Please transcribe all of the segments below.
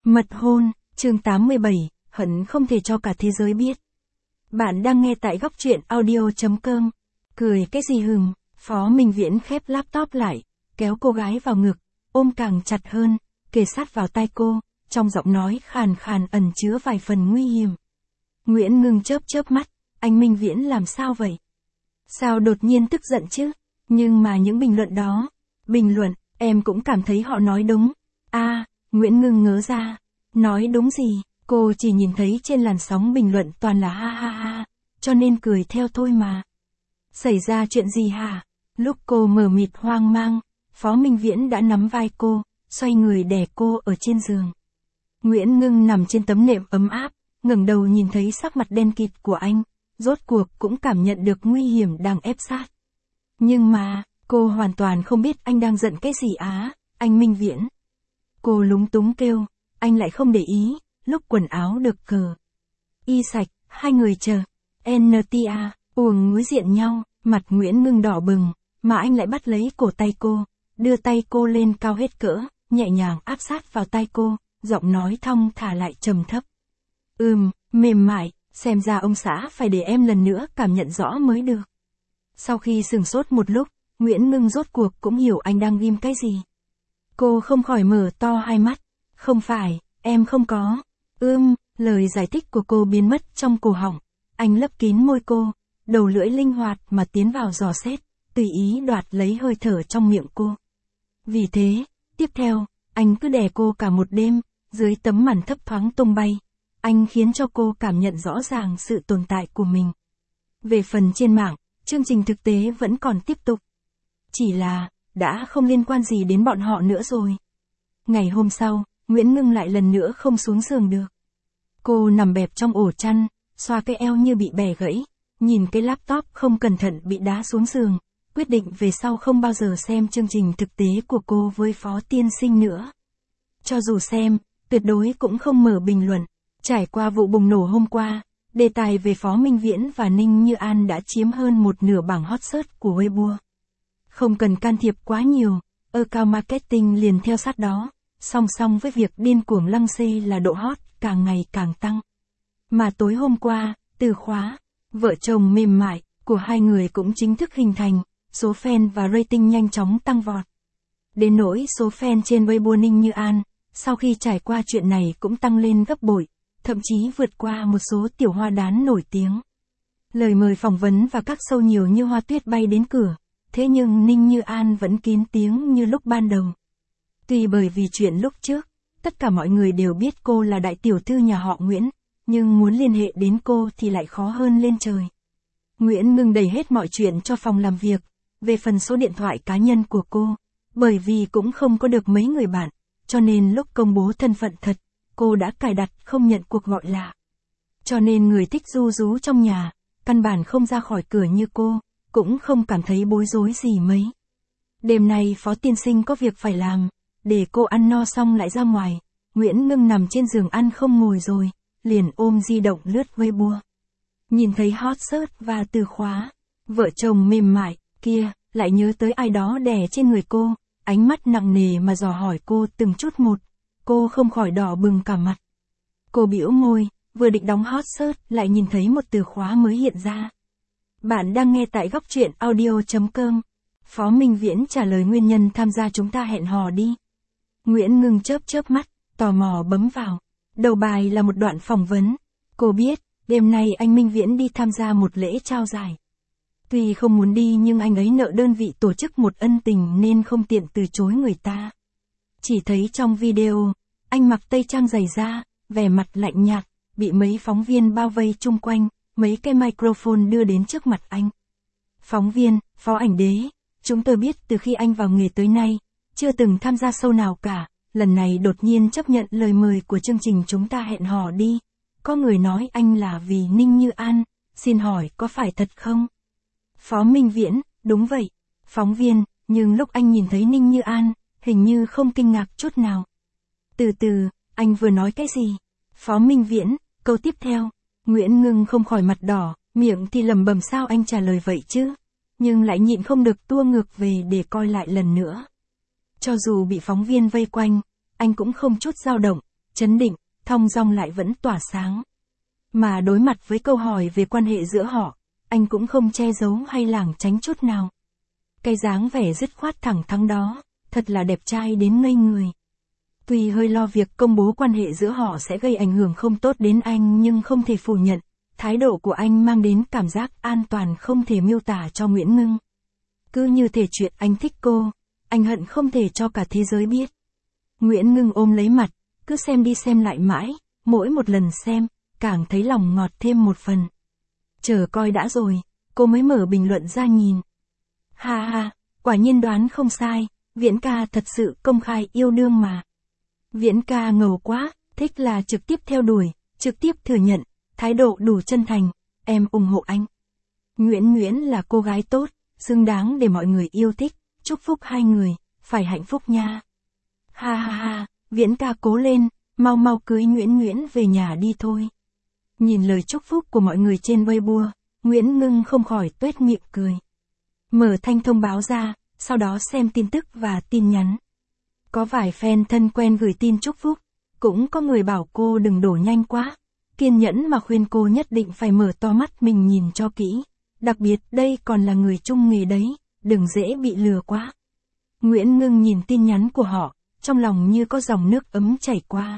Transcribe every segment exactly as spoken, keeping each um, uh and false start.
Mật hôn, chương tám mươi bảy, hận không thể cho cả thế giới biết. Bạn đang nghe tại góc truyện audio chấm com. Cười cái gì hừm, Phó Minh Viễn khép laptop lại, kéo cô gái vào ngực, ôm càng chặt hơn, kề sát vào tai cô, trong giọng nói khàn khàn ẩn chứa vài phần nguy hiểm. Nguyễn Ngưng chớp chớp mắt, anh Minh Viễn làm sao vậy? Sao đột nhiên tức giận chứ? Nhưng mà những bình luận đó, bình luận, em cũng cảm thấy họ nói đúng. A, à, Nguyễn Ngưng ngớ ra, nói đúng gì, cô chỉ nhìn thấy trên làn sóng bình luận toàn là ha ha ha, cho nên cười theo thôi mà. Xảy ra chuyện gì hả? Lúc cô mờ mịt hoang mang, Phó Minh Viễn đã nắm vai cô, xoay người đè cô ở trên giường. Nguyễn Ngưng nằm trên tấm nệm ấm áp, ngẩng đầu nhìn thấy sắc mặt đen kịt của anh, rốt cuộc cũng cảm nhận được nguy hiểm đang ép sát. Nhưng mà, cô hoàn toàn không biết anh đang giận cái gì á, anh Minh Viễn. Cô lúng túng kêu, anh lại không để ý, lúc quần áo được cờ y sạch, hai người chờ, en tê a, uồng núi diện nhau, mặt Nguyễn Ngưng đỏ bừng, mà anh lại bắt lấy cổ tay cô, đưa tay cô lên cao hết cỡ, nhẹ nhàng áp sát vào tai cô, giọng nói thong thả lại trầm thấp. Ừm, mềm mại, xem ra ông xã phải để em lần nữa cảm nhận rõ mới được. Sau khi sửng sốt một lúc, Nguyễn Ngưng rốt cuộc cũng hiểu anh đang ghim cái gì. Cô không khỏi mở to hai mắt. Không phải, em không có. Ưm, lời giải thích của cô biến mất trong cổ họng. Anh lấp kín môi cô, đầu lưỡi linh hoạt mà tiến vào dò xét, tùy ý đoạt lấy hơi thở trong miệng cô. Vì thế, tiếp theo, anh cứ đè cô cả một đêm, dưới tấm màn thấp thoáng tung bay. Anh khiến cho cô cảm nhận rõ ràng sự tồn tại của mình. Về phần trên mạng, chương trình thực tế vẫn còn tiếp tục. Chỉ là, đã không liên quan gì đến bọn họ nữa rồi. Ngày hôm sau, Nguyễn Ngưng lại lần nữa không xuống giường được. Cô nằm bẹp trong ổ chăn, xoa cái eo như bị bẻ gãy, nhìn cái laptop không cẩn thận bị đá xuống giường, quyết định về sau không bao giờ xem chương trình thực tế của cô với Phó Tiên Sinh nữa. Cho dù xem, tuyệt đối cũng không mở bình luận. Trải qua vụ bùng nổ hôm qua, đề tài về Phó Minh Viễn và Ninh Như An đã chiếm hơn một nửa bảng hot search của Weibo. Không cần can thiệp quá nhiều, account marketing liền theo sát đó, song song với việc điên cuồng lăng xê là độ hot càng ngày càng tăng. Mà tối hôm qua, từ khóa, vợ chồng mềm mại, của hai người cũng chính thức hình thành, số fan và rating nhanh chóng tăng vọt. Đến nỗi số fan trên Weibo Ninh Như An, sau khi trải qua chuyện này cũng tăng lên gấp bội, thậm chí vượt qua một số tiểu hoa đán nổi tiếng. Lời mời phỏng vấn và các show nhiều như hoa tuyết bay đến cửa, thế nhưng Ninh Như An vẫn kín tiếng như lúc ban đầu. Tuy bởi vì chuyện lúc trước, tất cả mọi người đều biết cô là đại tiểu thư nhà họ Nguyễn, nhưng muốn liên hệ đến cô thì lại khó hơn lên trời. Nguyễn Ngưng đẩy hết mọi chuyện cho phòng làm việc, về phần số điện thoại cá nhân của cô, bởi vì cũng không có được mấy người bạn, cho nên lúc công bố thân phận thật, cô đã cài đặt không nhận cuộc gọi lạ. Cho nên người thích ru rú trong nhà, căn bản không ra khỏi cửa như cô, cũng không cảm thấy bối rối gì mấy. Đêm nay Phó Tiên Sinh có việc phải làm, để cô ăn no xong lại ra ngoài, Nguyễn Ngưng nằm trên giường ăn không ngồi rồi, liền ôm di động lướt Weibo. Nhìn thấy hot search và từ khóa, vợ chồng mềm mại, kia, lại nhớ tới ai đó đè trên người cô, ánh mắt nặng nề mà dò hỏi cô từng chút một, cô không khỏi đỏ bừng cả mặt. Cô bĩu môi, vừa định đóng hot search lại nhìn thấy một từ khóa mới hiện ra. Bạn đang nghe tại góc truyện audio chấm com. Phó Minh Viễn trả lời nguyên nhân tham gia chúng ta hẹn hò đi. Nguyễn Ngưng chớp chớp mắt, tò mò bấm vào. Đầu bài là một đoạn phỏng vấn. Cô biết, đêm nay anh Minh Viễn đi tham gia một lễ trao giải. Tuy không muốn đi nhưng anh ấy nợ đơn vị tổ chức một ân tình nên không tiện từ chối người ta. Chỉ thấy trong video, anh mặc tây trang dày da, vẻ mặt lạnh nhạt, bị mấy phóng viên bao vây chung quanh, mấy cái microphone đưa đến trước mặt anh. Phóng viên, Phó ảnh đế, chúng tôi biết từ khi anh vào nghề tới nay, chưa từng tham gia show nào cả, lần này đột nhiên chấp nhận lời mời của chương trình chúng ta hẹn hò đi. Có người nói anh là vì Ninh Như An, xin hỏi có phải thật không? Phó Minh Viễn, đúng vậy. Phóng viên, nhưng lúc anh nhìn thấy Ninh Như An, hình như không kinh ngạc chút nào. Từ từ, anh vừa nói cái gì? Phó Minh Viễn, câu tiếp theo. Nguyễn Ngưng không khỏi mặt đỏ, miệng thì lẩm bẩm sao anh trả lời vậy chứ? Nhưng lại nhịn không được tua ngược về để coi lại lần nữa. Cho dù bị phóng viên vây quanh, anh cũng không chút dao động, chấn định, thong dong lại vẫn tỏa sáng. Mà đối mặt với câu hỏi về quan hệ giữa họ, anh cũng không che giấu hay lảng tránh chút nào. Cái dáng vẻ dứt khoát thẳng thắn đó, thật là đẹp trai đến ngây người. Tuy hơi lo việc công bố quan hệ giữa họ sẽ gây ảnh hưởng không tốt đến anh nhưng không thể phủ nhận, thái độ của anh mang đến cảm giác an toàn không thể miêu tả cho Nguyễn Ngưng. Cứ như thể chuyện anh thích cô, anh hận không thể cho cả thế giới biết. Nguyễn Ngưng ôm lấy mặt, cứ xem đi xem lại mãi, mỗi một lần xem, càng thấy lòng ngọt thêm một phần. Chờ coi đã rồi, cô mới mở bình luận ra nhìn. Ha ha, quả nhiên đoán không sai, Viễn ca thật sự công khai yêu đương mà. Viễn ca ngầu quá, thích là trực tiếp theo đuổi, trực tiếp thừa nhận, thái độ đủ chân thành, em ủng hộ anh. Nguyễn Nguyễn là cô gái tốt, xứng đáng để mọi người yêu thích, chúc phúc hai người, phải hạnh phúc nha. Ha ha ha, Viễn ca cố lên, mau mau cưới Nguyễn Nguyễn về nhà đi thôi. Nhìn lời chúc phúc của mọi người trên Weibo, Nguyễn Ngưng không khỏi tuét miệng cười. Mở thanh thông báo ra, sau đó xem tin tức và tin nhắn. Có vài fan thân quen gửi tin chúc phúc, cũng có người bảo cô đừng đổ nhanh quá, kiên nhẫn mà khuyên cô nhất định phải mở to mắt mình nhìn cho kỹ. Đặc biệt đây còn là người chung nghề đấy, đừng dễ bị lừa quá. Nguyễn Ngưng nhìn tin nhắn của họ, trong lòng như có dòng nước ấm chảy qua.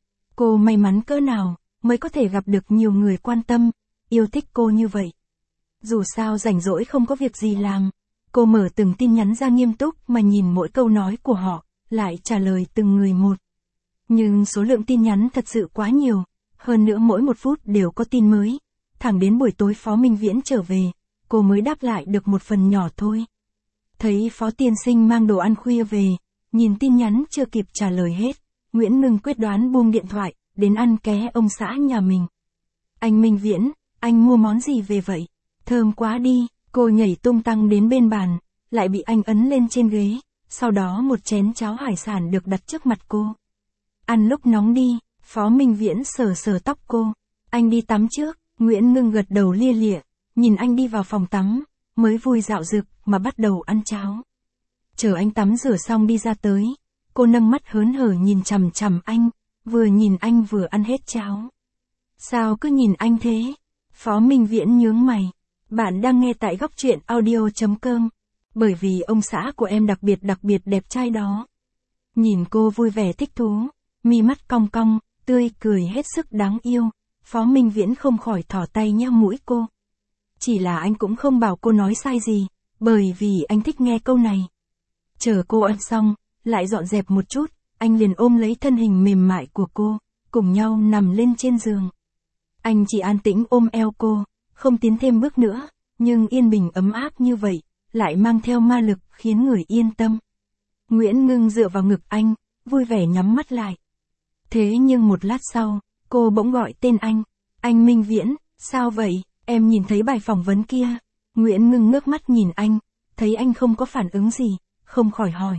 Cô may mắn cỡ nào, mới có thể gặp được nhiều người quan tâm, yêu thích cô như vậy. Dù sao rảnh rỗi không có việc gì làm, cô mở từng tin nhắn ra nghiêm túc mà nhìn mỗi câu nói của họ, lại trả lời từng người một. Nhưng số lượng tin nhắn thật sự quá nhiều, hơn nữa mỗi một phút đều có tin mới. Thẳng đến buổi tối Phó Minh Viễn trở về, cô mới đáp lại được một phần nhỏ thôi. Thấy Phó tiên sinh mang đồ ăn khuya về, nhìn tin nhắn chưa kịp trả lời hết, Nguyễn Ngưng quyết đoán buông điện thoại, đến ăn ké ông xã nhà mình. Anh Minh Viễn, anh mua món gì về vậy? Thơm quá đi, cô nhảy tung tăng đến bên bàn, lại bị anh ấn lên trên ghế, sau đó một chén cháo hải sản được đặt trước mặt cô. Ăn lúc nóng đi, Phó Minh Viễn sờ sờ tóc cô. Anh đi tắm trước, Nguyễn Ngưng gật đầu lia lịa, nhìn anh đi vào phòng tắm, mới vui dạo dực mà bắt đầu ăn cháo. Chờ anh tắm rửa xong đi ra tới, cô nâng mắt hớn hở nhìn chằm chằm anh, vừa nhìn anh vừa ăn hết cháo. Sao cứ nhìn anh thế? Phó Minh Viễn nhướng mày. Bạn đang nghe tại góc truyện audio chấm com. Bởi vì ông xã của em đặc biệt đặc biệt đẹp trai đó. Nhìn cô vui vẻ thích thú, mi mắt cong cong, tươi cười hết sức đáng yêu, Phó Minh Viễn không khỏi thỏ tay nhéo mũi cô. Chỉ là anh cũng không bảo cô nói sai gì, bởi vì anh thích nghe câu này. Chờ cô ăn xong, lại dọn dẹp một chút, anh liền ôm lấy thân hình mềm mại của cô, cùng nhau nằm lên trên giường. Anh chỉ an tĩnh ôm eo cô, không tiến thêm bước nữa, nhưng yên bình ấm áp như vậy, lại mang theo ma lực khiến người yên tâm. Nguyễn Ngưng dựa vào ngực anh, vui vẻ nhắm mắt lại. Thế nhưng một lát sau, cô bỗng gọi tên anh. Anh Minh Viễn, sao vậy, em nhìn thấy bài phỏng vấn kia. Nguyễn Ngưng ngước mắt nhìn anh, thấy anh không có phản ứng gì, không khỏi hỏi.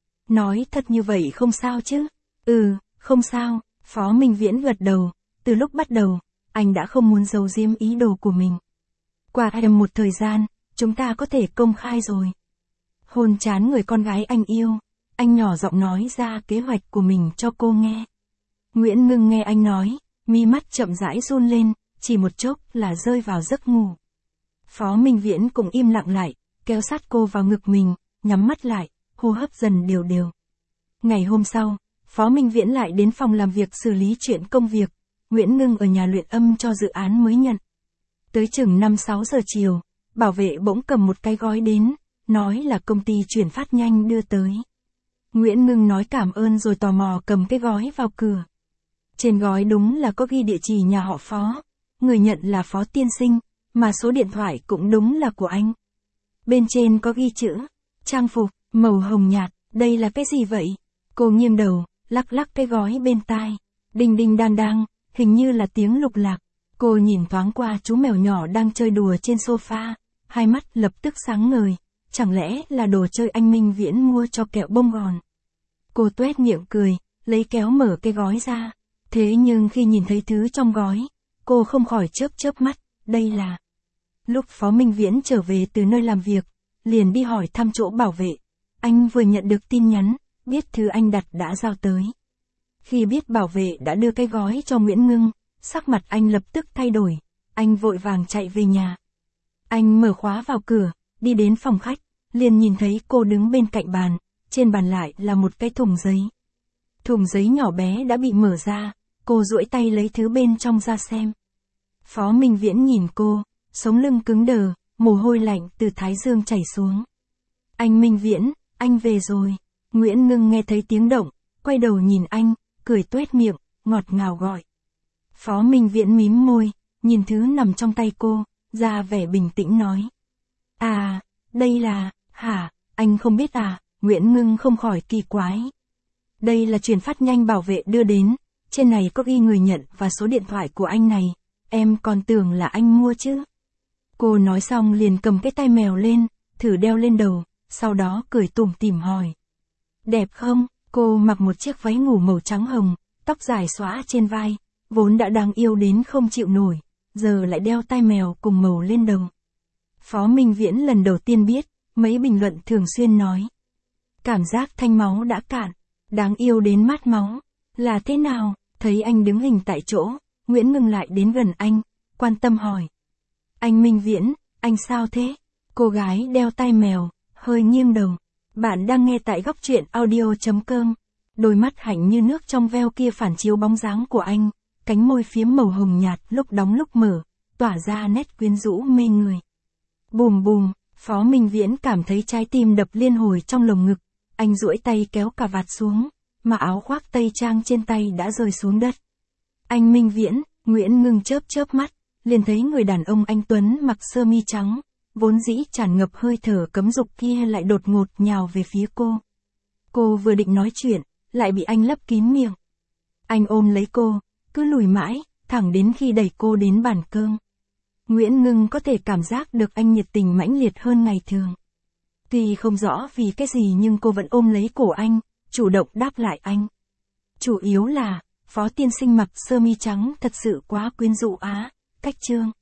Nói thật như vậy không sao chứ? Ừ, không sao, Phó Minh Viễn gật đầu, từ lúc bắt đầu, anh đã không muốn giấu giếm ý đồ của mình. Qua em một thời gian, chúng ta có thể công khai rồi. Hôn trán người con gái anh yêu, anh nhỏ giọng nói ra kế hoạch của mình cho cô nghe. Nguyễn Ngưng nghe anh nói, mi mắt chậm rãi run lên, chỉ một chốc là rơi vào giấc ngủ. Phó Minh Viễn cũng im lặng lại, kéo sát cô vào ngực mình, nhắm mắt lại, hô hấp dần đều đều. Ngày hôm sau, Phó Minh Viễn lại đến phòng làm việc xử lý chuyện công việc, Nguyễn Ngưng ở nhà luyện âm cho dự án mới nhận. Tới chừng năm sáu giờ chiều, bảo vệ bỗng cầm một cái gói đến, nói là công ty chuyển phát nhanh đưa tới. Nguyễn Ngưng nói cảm ơn rồi tò mò cầm cái gói vào cửa. Trên gói đúng là có ghi địa chỉ nhà họ Phó, người nhận là Phó tiên sinh, mà số điện thoại cũng đúng là của anh. Bên trên có ghi chữ, trang phục, màu hồng nhạt, đây là cái gì vậy? Cô nghiêng đầu, lắc lắc cái gói bên tai. Đinh đinh đang đang, hình như là tiếng lục lạc. Cô nhìn thoáng qua chú mèo nhỏ đang chơi đùa trên sofa, hai mắt lập tức sáng ngời, chẳng lẽ là đồ chơi anh Minh Viễn mua cho kẹo bông gòn. Cô tuét miệng cười, lấy kéo mở cái gói ra, thế nhưng khi nhìn thấy thứ trong gói, cô không khỏi chớp chớp mắt, đây là... Lúc Phó Minh Viễn trở về từ nơi làm việc, liền đi hỏi thăm chỗ bảo vệ, anh vừa nhận được tin nhắn, biết thứ anh đặt đã giao tới. Khi biết bảo vệ đã đưa cái gói cho Nguyễn Ngưng, sắc mặt anh lập tức thay đổi, anh vội vàng chạy về nhà. Anh mở khóa vào cửa, đi đến phòng khách, liền nhìn thấy cô đứng bên cạnh bàn, trên bàn lại là một cái thùng giấy. Thùng giấy nhỏ bé đã bị mở ra, cô duỗi tay lấy thứ bên trong ra xem. Phó Minh Viễn nhìn cô, sống lưng cứng đờ, mồ hôi lạnh từ thái dương chảy xuống. Anh Minh Viễn, anh về rồi. Nguyễn Ngưng nghe thấy tiếng động, quay đầu nhìn anh, cười tuét miệng, ngọt ngào gọi. Phó Minh Viễn mím môi, nhìn thứ nằm trong tay cô, ra vẻ bình tĩnh nói. À, đây là, hả, anh không biết à, Nguyễn Ngưng không khỏi kỳ quái. Đây là truyền phát nhanh bảo vệ đưa đến, trên này có ghi người nhận và số điện thoại của anh này, em còn tưởng là anh mua chứ. Cô nói xong liền cầm cái tai mèo lên, thử đeo lên đầu, sau đó cười tủm tỉm hỏi. Đẹp không? Cô mặc một chiếc váy ngủ màu trắng hồng, tóc dài xõa trên vai, vốn đã đáng yêu đến không chịu nổi, giờ lại đeo tai mèo cùng màu lên đầu. Phó Minh Viễn lần đầu tiên biết, mấy bình luận thường xuyên nói. Cảm giác thanh máu đã cạn, đáng yêu đến mát máu, là thế nào? Thấy anh đứng hình tại chỗ, Nguyễn Ngưng lại đến gần anh, quan tâm hỏi. Anh Minh Viễn, anh sao thế? Cô gái đeo tai mèo, hơi nghiêng đầu. Bạn đang nghe tại góc truyện audio chấm com. Đôi mắt hạnh như nước trong veo kia phản chiếu bóng dáng của anh, cánh môi phiếm màu hồng nhạt lúc đóng lúc mở, tỏa ra nét quyến rũ mê người. Bùm bùm, Phó Minh Viễn cảm thấy trái tim đập liên hồi trong lồng ngực, anh duỗi tay kéo cà vạt xuống, mà áo khoác tây trang trên tay đã rơi xuống đất. Anh Minh Viễn, Nguyễn Ngưng chớp chớp mắt, liền thấy người đàn ông anh tuấn mặc sơ mi trắng, vốn dĩ tràn ngập hơi thở cấm dục kia lại đột ngột nhào về phía cô. Cô vừa định nói chuyện, lại bị anh lấp kín miệng. Anh ôm lấy cô, cứ lùi mãi, thẳng đến khi đẩy cô đến bàn cơm. Nguyễn Ngưng có thể cảm giác được anh nhiệt tình mãnh liệt hơn ngày thường. Tuy không rõ vì cái gì nhưng cô vẫn ôm lấy cổ anh, chủ động đáp lại anh. Chủ yếu là, Phó tiên sinh mặc sơ mi trắng thật sự quá quyến rũ á, cách trương.